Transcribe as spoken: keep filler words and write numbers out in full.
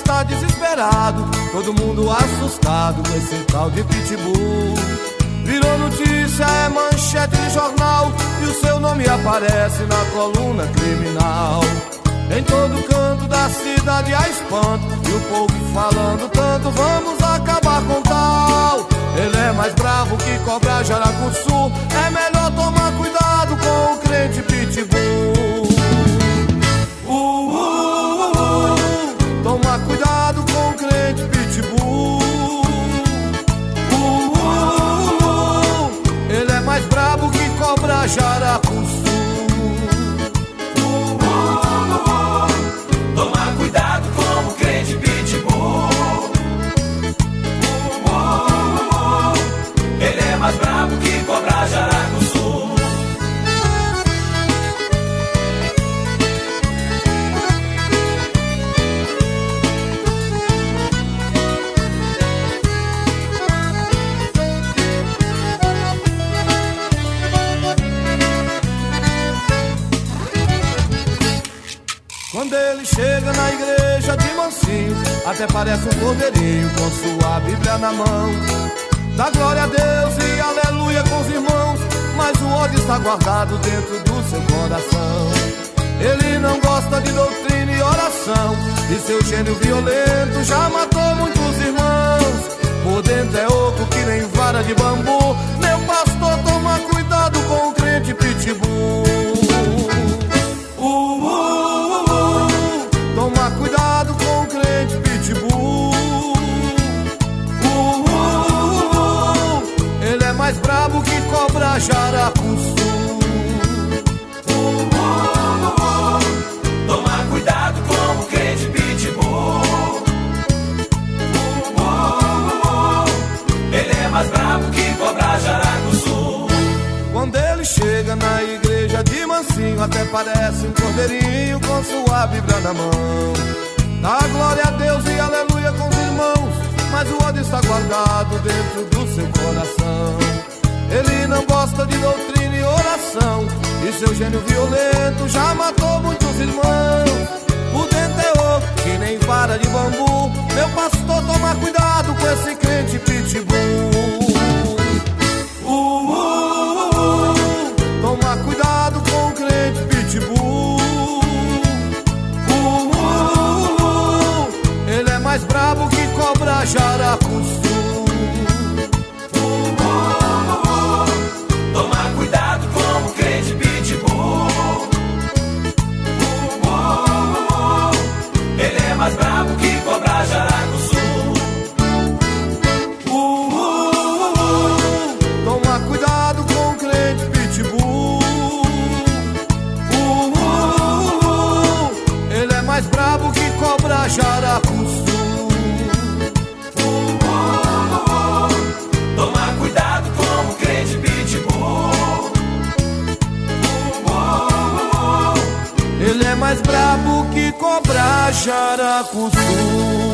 está desesperado, todo mundo assustado com esse tal de pitbull. Virou notícia, é manchete de jornal, e o seu nome aparece na coluna criminal. Em todo canto da cidade há espanto, e o povo falando tanto, vamos acabar com tal. Ele é mais bravo que cobra jaracuçu, é melhor tomar cuidado com o crente pitbull. Uh, uh, uh, uh. Toma cuidado com o crente pitbull. Uh, uh, uh, uh. Ele é mais brabo que cobra jaracuçu. Mais brabo que cobra jaracuçu. Quando ele chega na igreja de mansinho, até parece um cordeirinho com sua Bíblia na mão. Dá glória a Deus e aleluia com os irmãos, mas o ódio está guardado dentro do seu coração. Ele não gosta de doutrina e oração, e seu gênio violento já matou muitos irmãos. Por dentro é oco que nem vara de bambu. Meu pastor, toma cuidado com o crente pitbull. Uh, uh, uh, uh. Toma cuidado com o crente pitbull. Mais brabo que cobra jaracuçu. Uh, uh, uh, uh. Toma cuidado com o crente pitbull. Uh, uh, uh, uh. Ele é mais brabo que cobra jaracuçu. Quando ele chega na igreja de mansinho, até parece um cordeirinho com sua Bíblia na mão. Dá glória a Deus e aleluia com os irmãos, mas o ódio está guardado dentro do seu coração. Ele não gosta de doutrina e oração, e seu gênio violento já matou muitos irmãos. Por dentro é oco que nem vara de bambu. Meu pastor, toma cuidado com esse crente pitbull. Uh, uh, uh, uh. Toma cuidado com o crente pitbull. Uh, uh, uh, uh. Ele é mais brabo que cobra jaracuçu. Toma cuidado com o crente pitbull. Uh, uh, uh, uh. Ele é mais brabo que cobra jaracuçu. Uh, uh, uh. Toma cuidado com o crente pitbull. Uh, uh, uh. Ele é mais brabo que cobra jaracuçu. Toma cuidado com o crente pitbull. Ele é mais brabo que cobra jaracuçu.